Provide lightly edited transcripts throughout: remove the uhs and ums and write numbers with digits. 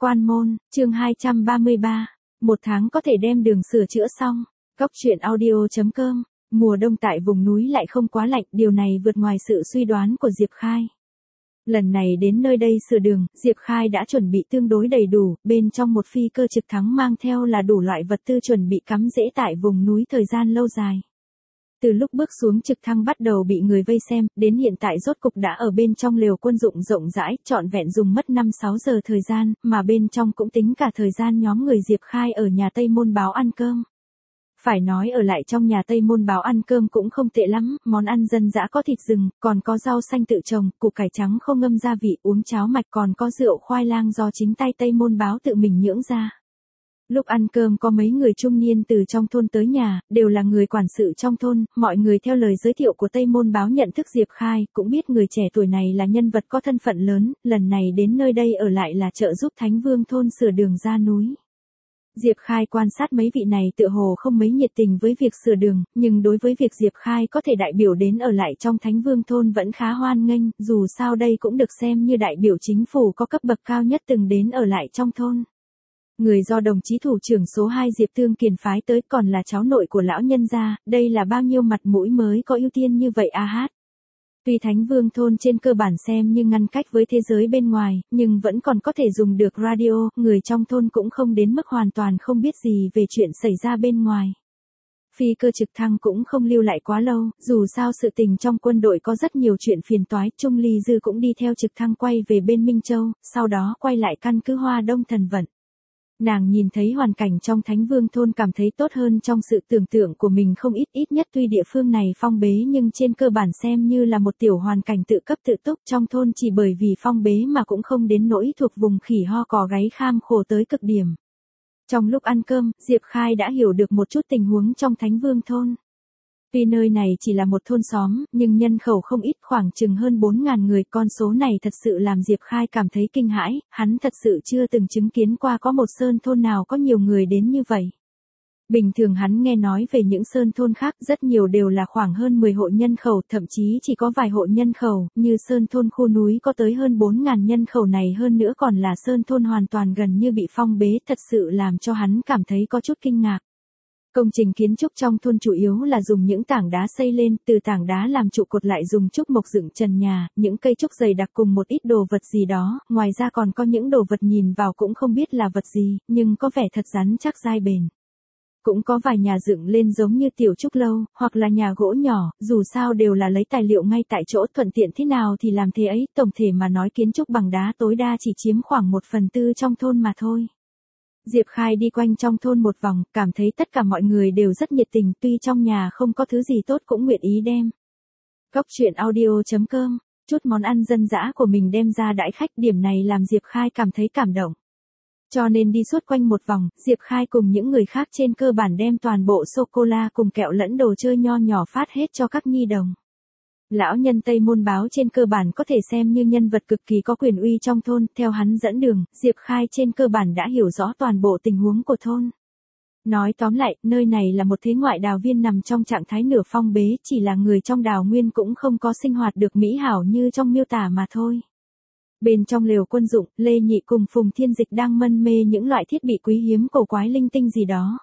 Quan môn, chương 233. Một tháng có thể đem đường sửa chữa xong. Góc truyện audio.com. Mùa đông tại vùng núi lại không quá lạnh, điều này vượt ngoài sự suy đoán của Diệp Khai. Lần này đến nơi đây sửa đường, Diệp Khai đã chuẩn bị tương đối đầy đủ, bên trong một phi cơ trực thăng mang theo là đủ loại vật tư chuẩn bị cắm rễ tại vùng núi thời gian lâu dài. Từ lúc bước xuống trực thăng bắt đầu bị người vây xem, đến hiện tại rốt cục đã ở bên trong lều quân dụng rộng rãi, trọn vẹn dùng mất 5-6 giờ thời gian, mà bên trong cũng tính cả thời gian nhóm người Diệp Khai ở nhà Tây Môn Báo ăn cơm. Phải nói ở lại trong nhà Tây Môn Báo ăn cơm cũng không tệ lắm, món ăn dân dã có thịt rừng, còn có rau xanh tự trồng, củ cải trắng không ngâm gia vị, uống cháo mạch, còn có rượu khoai lang do chính tay Tây Môn Báo tự mình nhưỡng ra. Lúc ăn cơm có mấy người trung niên từ trong thôn tới nhà, đều là người quản sự trong thôn, mọi người theo lời giới thiệu của Tây Môn Báo nhận thức Diệp Khai, cũng biết người trẻ tuổi này là nhân vật có thân phận lớn, lần này đến nơi đây ở lại là trợ giúp Thánh Vương thôn sửa đường ra núi. Diệp Khai quan sát mấy vị này tựa hồ không mấy nhiệt tình với việc sửa đường, nhưng đối với việc Diệp Khai có thể đại biểu đến ở lại trong Thánh Vương thôn vẫn khá hoan nghênh, dù sao đây cũng được xem như đại biểu chính phủ có cấp bậc cao nhất từng đến ở lại trong thôn. Người do đồng chí thủ trưởng số 2 Diệp Thương Kiền phái tới còn là cháu nội của lão nhân gia, đây là bao nhiêu mặt mũi mới có ưu tiên như vậy a hát. Tuy Thánh Vương thôn trên cơ bản xem như ngăn cách với thế giới bên ngoài, nhưng vẫn còn có thể dùng được radio, người trong thôn cũng không đến mức hoàn toàn không biết gì về chuyện xảy ra bên ngoài. Phi cơ trực thăng cũng không lưu lại quá lâu, dù sao sự tình trong quân đội có rất nhiều chuyện phiền toái, Trung Ly Dư cũng đi theo trực thăng quay về bên Minh Châu, sau đó quay lại căn cứ Hoa Đông Thần Vận. Nàng nhìn thấy hoàn cảnh trong Thánh Vương thôn cảm thấy tốt hơn trong sự tưởng tượng của mình không ít nhất tuy địa phương này phong bế nhưng trên cơ bản xem như là một tiểu hoàn cảnh tự cấp tự túc trong thôn chỉ bởi vì phong bế mà cũng không đến nỗi thuộc vùng khỉ ho cò gáy kham khổ tới cực điểm. Trong lúc ăn cơm, Diệp Khai đã hiểu được một chút tình huống trong Thánh Vương thôn. Tuy nơi này chỉ là một thôn xóm, nhưng nhân khẩu không ít khoảng chừng hơn 4.000 người, con số này thật sự làm Diệp Khai cảm thấy kinh hãi, hắn thật sự chưa từng chứng kiến qua có một sơn thôn nào có nhiều người đến như vậy. Bình thường hắn nghe nói về những sơn thôn khác rất nhiều đều là khoảng hơn 10 hộ nhân khẩu, thậm chí chỉ có vài hộ nhân khẩu, như sơn thôn khu núi có tới hơn 4.000 nhân khẩu này hơn nữa còn là sơn thôn hoàn toàn gần như bị phong bế, thật sự làm cho hắn cảm thấy có chút kinh ngạc. Công trình kiến trúc trong thôn chủ yếu là dùng những tảng đá xây lên, từ tảng đá làm trụ cột lại dùng trúc mộc dựng trần nhà, những cây trúc dày đặc cùng một ít đồ vật gì đó, ngoài ra còn có những đồ vật nhìn vào cũng không biết là vật gì, nhưng có vẻ thật rắn chắc dai bền. Cũng có vài nhà dựng lên giống như tiểu trúc lâu, hoặc là nhà gỗ nhỏ, dù sao đều là lấy tài liệu ngay tại chỗ, thuận tiện thế nào thì làm thế ấy, tổng thể mà nói kiến trúc bằng đá tối đa chỉ chiếm khoảng 1/4 trong thôn mà thôi. Diệp Khai đi quanh trong thôn một vòng, cảm thấy tất cả mọi người đều rất nhiệt tình, tuy trong nhà không có thứ gì tốt cũng nguyện ý đem. Góc truyện audio.com, chút món ăn dân dã của mình đem ra đãi khách, điểm này làm Diệp Khai cảm thấy cảm động. Cho nên đi suốt quanh một vòng, Diệp Khai cùng những người khác trên cơ bản đem toàn bộ sô-cô-la cùng kẹo lẫn đồ chơi nho nhỏ phát hết cho các nhi đồng. Lão nhân Tây Môn Báo trên cơ bản có thể xem như nhân vật cực kỳ có quyền uy trong thôn, theo hắn dẫn đường, Diệp Khai trên cơ bản đã hiểu rõ toàn bộ tình huống của thôn. Nói tóm lại, nơi này là một thế ngoại đào viên nằm trong trạng thái nửa phong bế, chỉ là người trong đào nguyên cũng không có sinh hoạt được mỹ hảo như trong miêu tả mà thôi. Bên trong lều quân dụng, Lê Nhị cùng Phùng Thiên Dịch đang mân mê những loại thiết bị quý hiếm cổ quái linh tinh gì đó.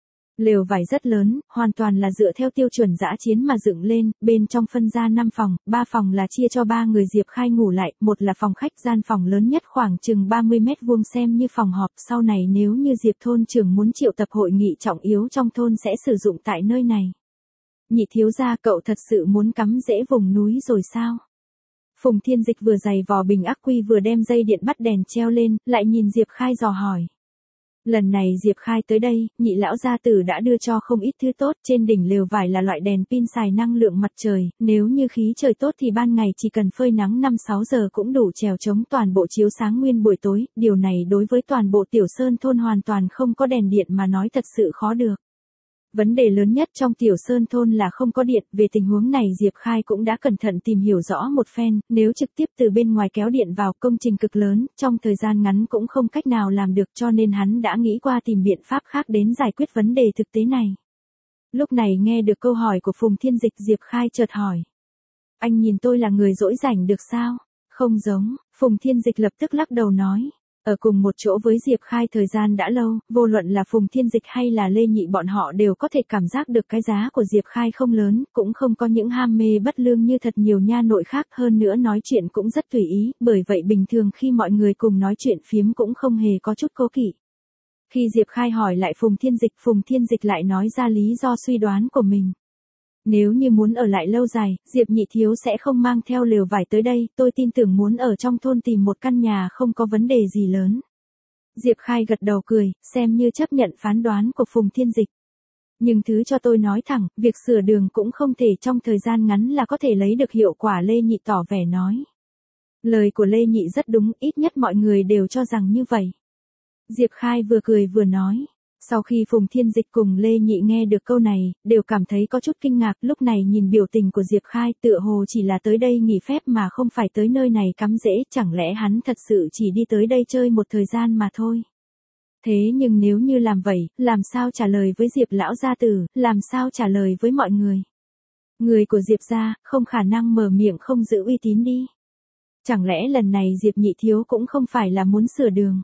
Lều vải rất lớn, hoàn toàn là dựa theo tiêu chuẩn dã chiến mà dựng lên, bên trong phân ra 5 phòng, 3 phòng là chia cho 3 người Diệp Khai ngủ lại, một là phòng khách, gian phòng lớn nhất khoảng chừng 30 mét vuông xem như phòng họp, sau này nếu như Diệp thôn trưởng muốn triệu tập hội nghị trọng yếu trong thôn sẽ sử dụng tại nơi này. Nhị thiếu gia, cậu thật sự muốn cắm rễ vùng núi rồi sao? Phùng Thiên Dịch vừa giày vò bình ắc quy vừa đem dây điện bắt đèn treo lên, lại nhìn Diệp Khai dò hỏi. Lần này Diệp Khai tới đây, nhị lão gia tử đã đưa cho không ít thứ tốt, trên đỉnh lều vải là loại đèn pin xài năng lượng mặt trời, nếu như khí trời tốt thì ban ngày chỉ cần phơi nắng 5-6 giờ cũng đủ trèo chống toàn bộ chiếu sáng nguyên buổi tối, điều này đối với toàn bộ tiểu sơn thôn hoàn toàn không có đèn điện mà nói thật sự khó được. Vấn đề lớn nhất trong tiểu sơn thôn là không có điện, về tình huống này Diệp Khai cũng đã cẩn thận tìm hiểu rõ một phen, nếu trực tiếp từ bên ngoài kéo điện vào công trình cực lớn, trong thời gian ngắn cũng không cách nào làm được cho nên hắn đã nghĩ qua tìm biện pháp khác đến giải quyết vấn đề thực tế này. Lúc này nghe được câu hỏi của Phùng Thiên Dịch Diệp Khai chợt hỏi. Anh nhìn tôi là người dỗi rảnh được sao? Không giống, Phùng Thiên Dịch lập tức lắc đầu nói. Ở cùng một chỗ với Diệp Khai thời gian đã lâu, vô luận là Phùng Thiên Dịch hay là Lê Nhị bọn họ đều có thể cảm giác được cái giá của Diệp Khai không lớn, cũng không có những ham mê bất lương như thật nhiều nha nội khác, hơn nữa nói chuyện cũng rất tùy ý, bởi vậy bình thường khi mọi người cùng nói chuyện phiếm cũng không hề có chút cố kỵ. Khi Diệp Khai hỏi lại Phùng Thiên Dịch lại nói ra lý do suy đoán của mình. Nếu như muốn ở lại lâu dài, Diệp Nhị Thiếu sẽ không mang theo lều vải tới đây, tôi tin tưởng muốn ở trong thôn tìm một căn nhà không có vấn đề gì lớn. Diệp Khai gật đầu cười, xem như chấp nhận phán đoán của Phùng Thiên Dịch. Nhưng thứ cho tôi nói thẳng, việc sửa đường cũng không thể trong thời gian ngắn là có thể lấy được hiệu quả, Lê Nhị tỏ vẻ nói. Lời của Lê Nhị rất đúng, ít nhất mọi người đều cho rằng như vậy. Diệp Khai vừa cười vừa nói. Sau khi Phùng Thiên Dịch cùng Lê Nhị nghe được câu này, đều cảm thấy có chút kinh ngạc, lúc này nhìn biểu tình của Diệp Khai tựa hồ chỉ là tới đây nghỉ phép mà không phải tới nơi này cắm rễ, chẳng lẽ hắn thật sự chỉ đi tới đây chơi một thời gian mà thôi. Thế nhưng nếu như làm vậy, làm sao trả lời với Diệp lão gia tử, làm sao trả lời với mọi người? Người của Diệp gia, không khả năng mở miệng không giữ uy tín đi. Chẳng lẽ lần này Diệp Nhị Thiếu cũng không phải là muốn sửa đường?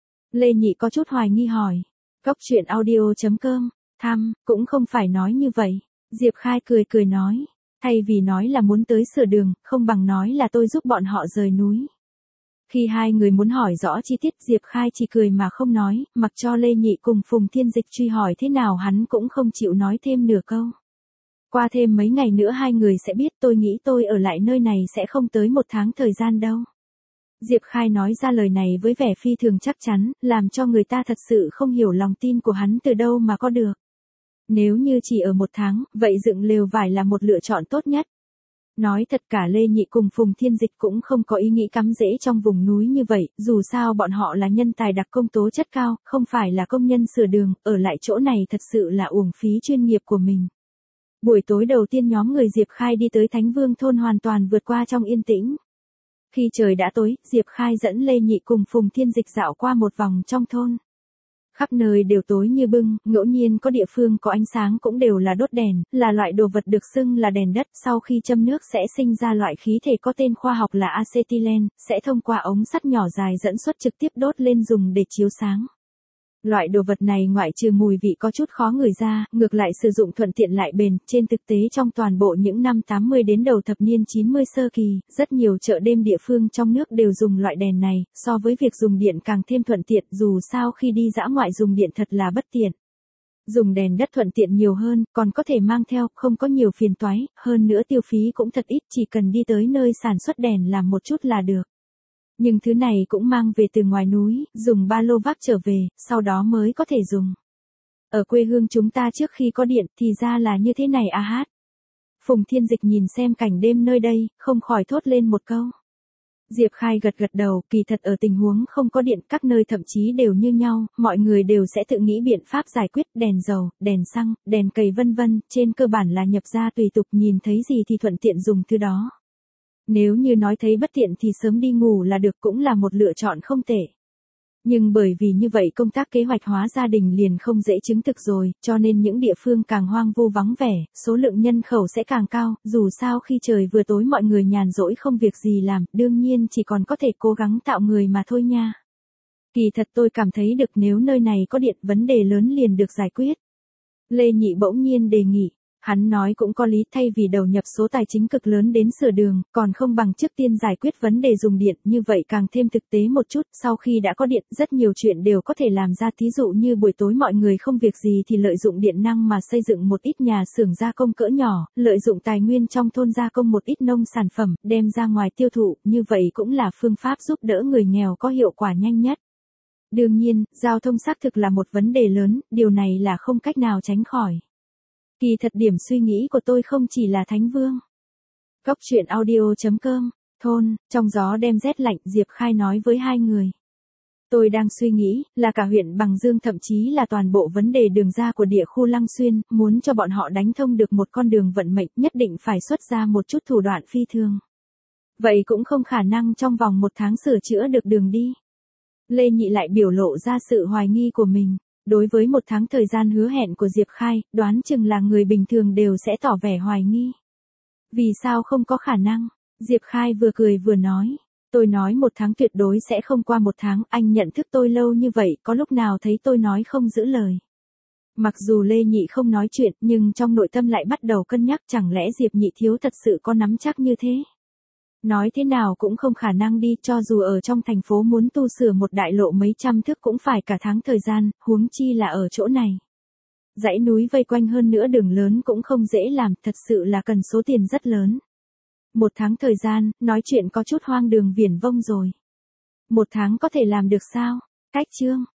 Lê Nhị có chút hoài nghi hỏi. Cốc truyện audio.com, cũng không phải nói như vậy. Diệp Khai cười nói. Thay vì nói là muốn tới sửa đường, không bằng nói là tôi giúp bọn họ rời núi. Khi hai người muốn hỏi rõ chi tiết, Diệp Khai chỉ cười mà không nói, mặc cho Lê Nhị cùng Phùng Thiên Dịch truy hỏi thế nào hắn cũng không chịu nói thêm nửa câu. Qua thêm mấy ngày nữa hai người sẽ biết, tôi nghĩ tôi ở lại nơi này sẽ không tới 1 tháng thời gian đâu. Diệp Khai nói ra lời này với vẻ phi thường chắc chắn, làm cho người ta thật sự không hiểu lòng tin của hắn từ đâu mà có được. Nếu như chỉ ở 1 tháng, vậy dựng lều vải là một lựa chọn tốt nhất. Nói thật cả Lê Nhị cùng Phùng Thiên Dịch cũng không có ý nghĩ cắm rễ trong vùng núi như vậy, dù sao bọn họ là nhân tài đặc công tố chất cao, không phải là công nhân sửa đường, ở lại chỗ này thật sự là uổng phí chuyên nghiệp của mình. Buổi tối đầu tiên nhóm người Diệp Khai đi tới Thánh Vương thôn hoàn toàn vượt qua trong yên tĩnh. Khi trời đã tối, Diệp Khai dẫn Lê Nhị cùng Phùng Thiên Dịch dạo qua một vòng trong thôn. Khắp nơi đều tối như bưng, ngẫu nhiên có địa phương có ánh sáng cũng đều là đốt đèn, là loại đồ vật được xưng là đèn đất, sau khi châm nước sẽ sinh ra loại khí thể có tên khoa học là acetylen, sẽ thông qua ống sắt nhỏ dài dẫn xuất trực tiếp đốt lên dùng để chiếu sáng. Loại đồ vật này ngoại trừ mùi vị có chút khó ngửi ra, ngược lại sử dụng thuận tiện lại bền, trên thực tế trong toàn bộ những năm 80 đến đầu thập niên 90 sơ kỳ, rất nhiều chợ đêm địa phương trong nước đều dùng loại đèn này, so với việc dùng điện càng thêm thuận tiện, dù sao khi đi dã ngoại dùng điện thật là bất tiện. Dùng đèn đất thuận tiện nhiều hơn, còn có thể mang theo, không có nhiều phiền toái, hơn nữa tiêu phí cũng thật ít, chỉ cần đi tới nơi sản xuất đèn làm một chút là được. Nhưng thứ này cũng mang về từ ngoài núi, dùng ba lô vác trở về, sau đó mới có thể dùng. Ở quê hương chúng ta trước khi có điện thì ra là như thế này à hát. Phùng Thiên Dịch nhìn xem cảnh đêm nơi đây, không khỏi thốt lên một câu. Diệp Khai gật đầu, kỳ thật ở tình huống không có điện các nơi thậm chí đều như nhau, mọi người đều sẽ tự nghĩ biện pháp giải quyết, đèn dầu, đèn xăng, đèn cầy vân vân, trên cơ bản là nhập ra tùy tục, nhìn thấy gì thì thuận tiện dùng thứ đó. Nếu như nói thấy bất tiện thì sớm đi ngủ là được, cũng là một lựa chọn không tệ. Nhưng bởi vì như vậy công tác kế hoạch hóa gia đình liền không dễ chứng thực rồi, cho nên những địa phương càng hoang vu vắng vẻ, số lượng nhân khẩu sẽ càng cao, dù sao khi trời vừa tối mọi người nhàn rỗi không việc gì làm, đương nhiên chỉ còn có thể cố gắng tạo người mà thôi nha. Kỳ thật tôi cảm thấy được nếu nơi này có điện vấn đề lớn liền được giải quyết. Lê Nhị bỗng nhiên đề nghị. Hắn nói cũng có lý, thay vì đầu nhập số tài chính cực lớn đến sửa đường, còn không bằng trước tiên giải quyết vấn đề dùng điện, như vậy càng thêm thực tế một chút, sau khi đã có điện, rất nhiều chuyện đều có thể làm ra, thí dụ như buổi tối mọi người không việc gì thì lợi dụng điện năng mà xây dựng một ít nhà xưởng gia công cỡ nhỏ, lợi dụng tài nguyên trong thôn gia công một ít nông sản phẩm, đem ra ngoài tiêu thụ, như vậy cũng là phương pháp giúp đỡ người nghèo có hiệu quả nhanh nhất. Đương nhiên, giao thông xác thực là một vấn đề lớn, điều này là không cách nào tránh khỏi. Kỳ thật điểm suy nghĩ của tôi không chỉ là Thánh Vương. Cốc truyện audio.com, thôn, trong gió đêm rét lạnh, Diệp Khai nói với hai người. Tôi đang suy nghĩ, là cả huyện Bằng Dương thậm chí là toàn bộ vấn đề đường ra của địa khu Lăng Xuyên, muốn cho bọn họ đánh thông được một con đường vận mệnh, nhất định phải xuất ra một chút thủ đoạn phi thường. Vậy cũng không khả năng trong vòng 1 tháng sửa chữa được đường đi. Lê Nhị lại biểu lộ ra sự hoài nghi của mình. Đối với 1 tháng thời gian hứa hẹn của Diệp Khai, đoán chừng là người bình thường đều sẽ tỏ vẻ hoài nghi. Vì sao không có khả năng? Diệp Khai vừa cười vừa nói. Tôi nói một tháng tuyệt đối sẽ không qua một tháng, anh nhận thức tôi lâu như vậy, có lúc nào thấy tôi nói không giữ lời. Mặc dù Lê Nhị không nói chuyện, nhưng trong nội tâm lại bắt đầu cân nhắc chẳng lẽ Diệp Nhị Thiếu thật sự có nắm chắc như thế. Nói thế nào cũng không khả năng đi, cho dù ở trong thành phố muốn tu sửa một đại lộ mấy trăm thước cũng phải cả tháng thời gian, huống chi là ở chỗ này. Dãy núi vây quanh hơn nữa đường lớn cũng không dễ làm, thật sự là cần số tiền rất lớn. Một tháng thời gian, nói chuyện có chút hoang đường viển vông rồi. Một tháng có thể làm được sao? Cách chương.